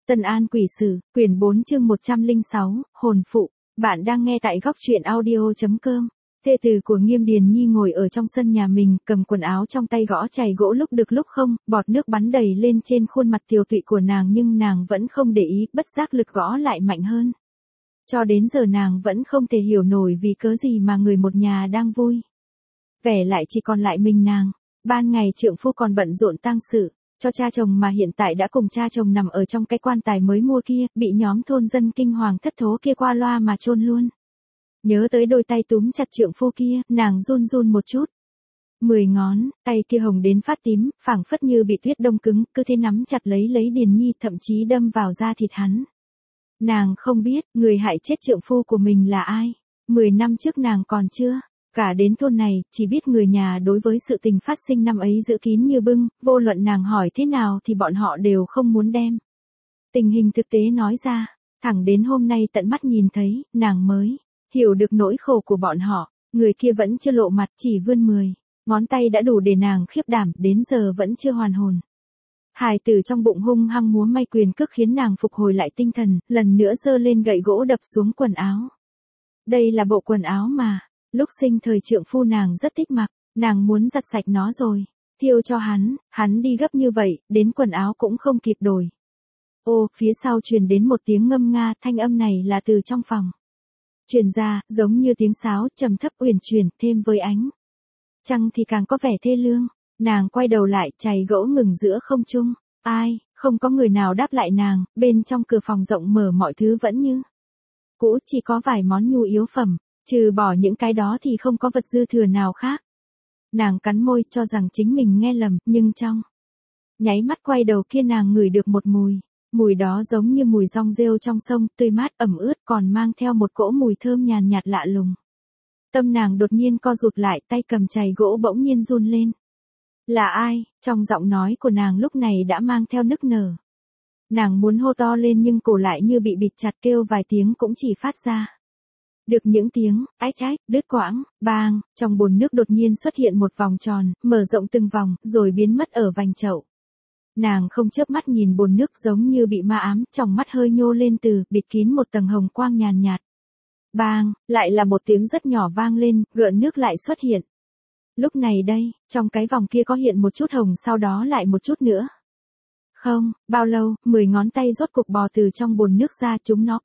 Tân An Quỷ Sử, quyển 4 chương 106, hồn phụ. Bạn đang nghe tại góc truyện audio.com. Thê tử của Nghiêm Điền Nhi ngồi ở trong sân nhà mình, cầm quần áo trong tay gõ chày gỗ lúc được lúc không, bọt nước bắn đầy lên trên khuôn mặt tiều tụy của nàng nhưng nàng vẫn không để ý, bất giác lực gõ lại mạnh hơn. Cho đến giờ nàng vẫn không thể hiểu nổi vì cớ gì mà người một nhà đang vui vẻ lại chỉ còn lại mình nàng. Ban ngày trượng phu còn bận rộn tang sự cho cha chồng mà hiện tại đã cùng cha chồng nằm ở trong cái quan tài mới mua kia, bị nhóm thôn dân kinh hoàng thất thố kia qua loa mà chôn luôn. Nhớ tới đôi tay túm chặt trượng phu kia, nàng run run một chút. 10 ngón tay kia hồng đến phát tím, phảng phất như bị tuyết đông cứng, cứ thế nắm chặt lấy Điền Nhi, thậm chí đâm vào da thịt hắn. Nàng không biết, người hại chết trượng phu của mình là ai. 10 năm trước nàng còn chưa cả đến thôn này, chỉ biết người nhà đối với sự tình phát sinh năm ấy giữ kín như bưng, vô luận nàng hỏi thế nào thì bọn họ đều không muốn đem tình hình thực tế nói ra. Thẳng đến hôm nay tận mắt nhìn thấy, nàng mới hiểu được nỗi khổ của bọn họ. Người kia vẫn chưa lộ mặt, chỉ vươn 10 ngón tay đã đủ để nàng khiếp đảm, đến giờ vẫn chưa hoàn hồn. Hài tử trong bụng hung hăng múa may quyền cước khiến nàng phục hồi lại tinh thần, lần nữa giơ lên gậy gỗ đập xuống quần áo. Đây là bộ quần áo mà lúc sinh thời trượng phu nàng rất thích mặc, nàng muốn giặt sạch nó rồi thiêu cho hắn đi gấp như vậy, đến quần áo cũng không kịp đổi. Ô, phía sau truyền đến một tiếng ngâm nga, thanh âm này là từ trong phòng truyền ra, giống như tiếng sáo trầm thấp uyển chuyển, thêm với ánh trăng thì càng có vẻ thê lương. Nàng quay đầu lại, chày gỗ ngừng giữa không trung. Ai, không có người nào đáp lại nàng, bên trong cửa phòng rộng mở mọi thứ vẫn như cũ, chỉ có vài món nhu yếu phẩm, trừ bỏ những cái đó thì không có vật dư thừa nào khác. Nàng cắn môi cho rằng chính mình nghe lầm, nhưng trong nháy mắt quay đầu kia nàng ngửi được một mùi đó giống như mùi rong rêu trong sông, tươi mát ẩm ướt, còn mang theo một cỗ mùi thơm nhàn nhạt lạ lùng. Tâm nàng đột nhiên co rụt lại, tay cầm chày gỗ bỗng nhiên run lên. Là ai? Trong giọng nói của nàng lúc này đã mang theo nức nở. Nàng muốn hô to lên nhưng cổ lại như bị bịt chặt, kêu vài tiếng cũng chỉ phát ra được những tiếng ách ách, đứt quãng. Bang, trong bồn nước đột nhiên xuất hiện một vòng tròn, mở rộng từng vòng, rồi biến mất ở vành chậu. Nàng không chớp mắt nhìn bồn nước giống như bị ma ám, trong mắt hơi nhô lên từ, bịt kín một tầng hồng quang nhàn nhạt. Bang, lại là một tiếng rất nhỏ vang lên, gợn nước lại xuất hiện. Lúc này đây, trong cái vòng kia có hiện một chút hồng, sau đó lại một chút nữa. Không, bao lâu, 10 ngón tay rốt cục bò từ trong bồn nước ra, chúng nó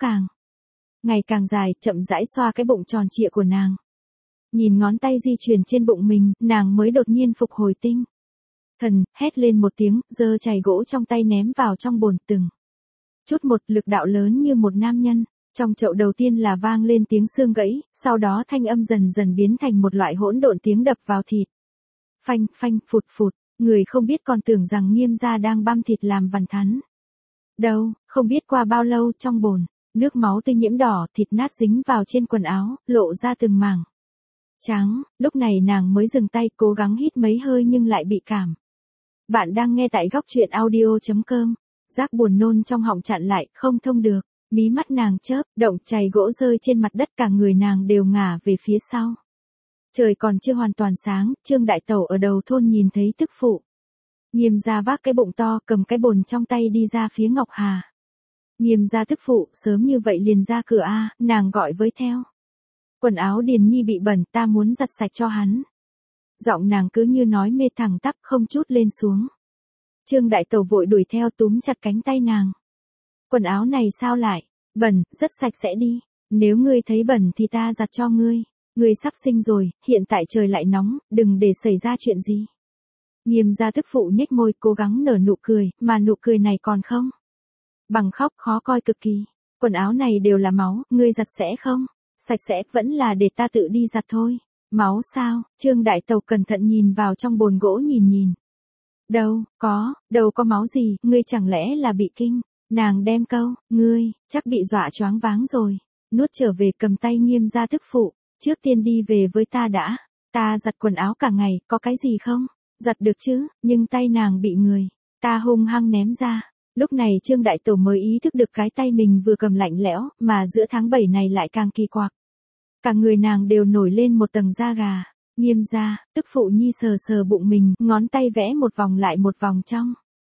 ngày càng dài, chậm rãi xoa cái bụng tròn trịa của nàng. Nhìn ngón tay di chuyển trên bụng mình, nàng mới đột nhiên phục hồi tinh thần, hét lên một tiếng, giơ chày gỗ trong tay ném vào trong bồn, từng chút một, lực đạo lớn như một nam nhân. Trong chậu đầu tiên là vang lên tiếng xương gãy, sau đó thanh âm dần dần biến thành một loại hỗn độn tiếng đập vào thịt. Phanh phanh, phụt phụt, người không biết còn tưởng rằng Nghiêm gia đang băm thịt làm vằn thắn. Đâu, không biết qua bao lâu, trong bồn nước máu tươi nhiễm đỏ, thịt nát dính vào trên quần áo, lộ ra từng mảng trắng. Lúc này nàng mới dừng tay, cố gắng hít mấy hơi nhưng lại bị cảm. Bạn đang nghe tại góc truyện audio.com. Giác buồn nôn trong họng chặn lại, không thông được. Mí mắt nàng chớp động, chày gỗ rơi trên mặt đất, cả người nàng đều ngả về phía sau. Trời còn chưa hoàn toàn sáng, Trương đại tẩu ở đầu thôn nhìn thấy tức phụ Nghiêm gia vác cái bụng to, cầm cái bồn trong tay đi ra phía Ngọc Hà. Nghiêm gia tức phụ, sớm như vậy liền ra cửa a, nàng gọi với theo. Quần áo Điền Nhi bị bẩn, ta muốn giặt sạch cho hắn. Giọng nàng cứ như nói mê thẳng tắp, không chút lên xuống. Trương đại tẩu vội đuổi theo, túm chặt cánh tay nàng. Quần áo này sao lại bẩn, rất sạch sẽ đi. Nếu ngươi thấy bẩn thì ta giặt cho ngươi. Ngươi sắp sinh rồi, hiện tại trời lại nóng, đừng để xảy ra chuyện gì. Nghiêm gia tức phụ nhếch môi, cố gắng nở nụ cười, mà nụ cười này còn không bằng khóc, khó coi cực kỳ. Quần áo này đều là máu, ngươi giặt sẽ không? Sạch sẽ, vẫn là để ta tự đi giặt thôi. Máu sao? Trương đại tẩu cẩn thận nhìn vào trong bồn gỗ nhìn. Đâu có máu gì, ngươi chẳng lẽ là bị kinh? Nàng đem câu, ngươi, chắc bị dọa choáng váng rồi. Nuốt trở về, cầm tay Nghiêm gia tức phụ. Trước tiên đi về với ta đã. Ta giặt quần áo cả ngày, có cái gì không? Giặt được chứ, nhưng tay nàng bị người ta hung hăng ném ra. Lúc này Trương đại tẩu mới ý thức được cái tay mình vừa cầm lạnh lẽo, mà giữa tháng 7 này lại càng kỳ quặc. Cả người nàng đều nổi lên một tầng da gà. Nghiêm gia, tức phụ Nhi sờ bụng mình, ngón tay vẽ một vòng lại một vòng trong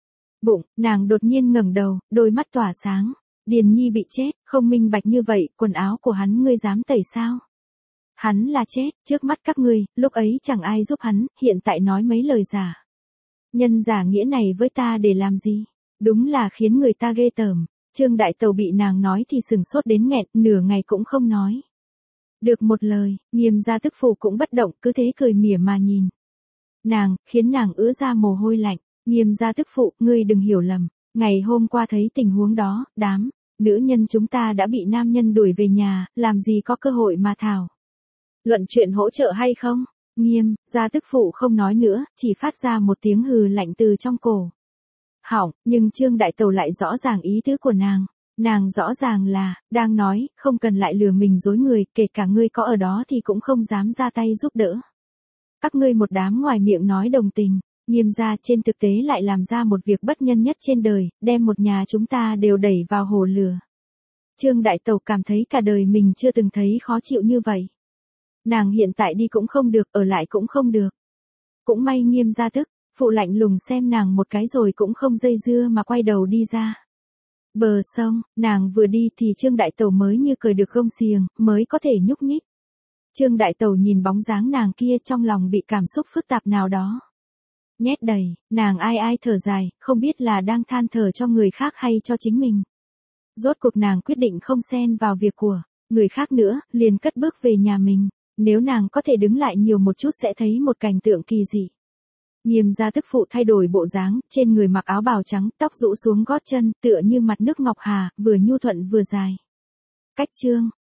bụng, nàng đột nhiên ngẩng đầu, đôi mắt tỏa sáng. Điền Nhi bị chết, không minh bạch như vậy, quần áo của hắn ngươi dám tẩy sao? Hắn là chết, trước mắt các ngươi, lúc ấy chẳng ai giúp hắn, hiện tại nói mấy lời giả. Nhân giả nghĩa này với ta để làm gì? Đúng là khiến người ta ghê tởm. Trương Đại Tẩu bị nàng nói thì sừng sốt đến nghẹn, nửa ngày cũng không nói. Được một lời, Nghiêm gia tức phụ cũng bất động, cứ thế cười mỉa mà nhìn. Nàng, khiến nàng ứa ra mồ hôi lạnh. Nghiêm gia tức phụ, ngươi đừng hiểu lầm. Ngày hôm qua thấy tình huống đó, đám nữ nhân chúng ta đã bị nam nhân đuổi về nhà, làm gì có cơ hội mà thảo luận chuyện hỗ trợ hay không? Nghiêm gia tức phụ không nói nữa, chỉ phát ra một tiếng hừ lạnh từ trong cổ. Hỏng, nhưng Trương Đại Tẩu lại rõ ràng ý tứ của nàng. Nàng rõ ràng là, đang nói, không cần lại lừa mình dối người, kể cả ngươi có ở đó thì cũng không dám ra tay giúp đỡ. Các ngươi một đám ngoài miệng nói đồng tình, Nghiêm gia trên thực tế lại làm ra một việc bất nhân nhất trên đời, đem một nhà chúng ta đều đẩy vào hồ lửa. Trương Đại Tẩu cảm thấy cả đời mình chưa từng thấy khó chịu như vậy. Nàng hiện tại đi cũng không được, ở lại cũng không được. Cũng may Nghiêm gia tức phụ lạnh lùng xem nàng một cái rồi cũng không dây dưa mà quay đầu đi ra. Bờ sông, nàng vừa đi thì Trương Đại Tẩu mới như cởi được gông xiềng, mới có thể nhúc nhích. Trương Đại Tẩu nhìn bóng dáng nàng kia trong lòng bị cảm xúc phức tạp nào đó nhét đầy, nàng ai ai thở dài, không biết là đang than thở cho người khác hay cho chính mình. Rốt cuộc nàng quyết định không xen vào việc của người khác nữa, liền cất bước về nhà mình. Nếu nàng có thể đứng lại nhiều một chút sẽ thấy một cảnh tượng kỳ dị. Nghiêm gia tức phụ thay đổi bộ dáng, trên người mặc áo bào trắng, tóc rũ xuống gót chân, tựa như mặt nước ngọc hà, vừa nhu thuận vừa dài. Cách chương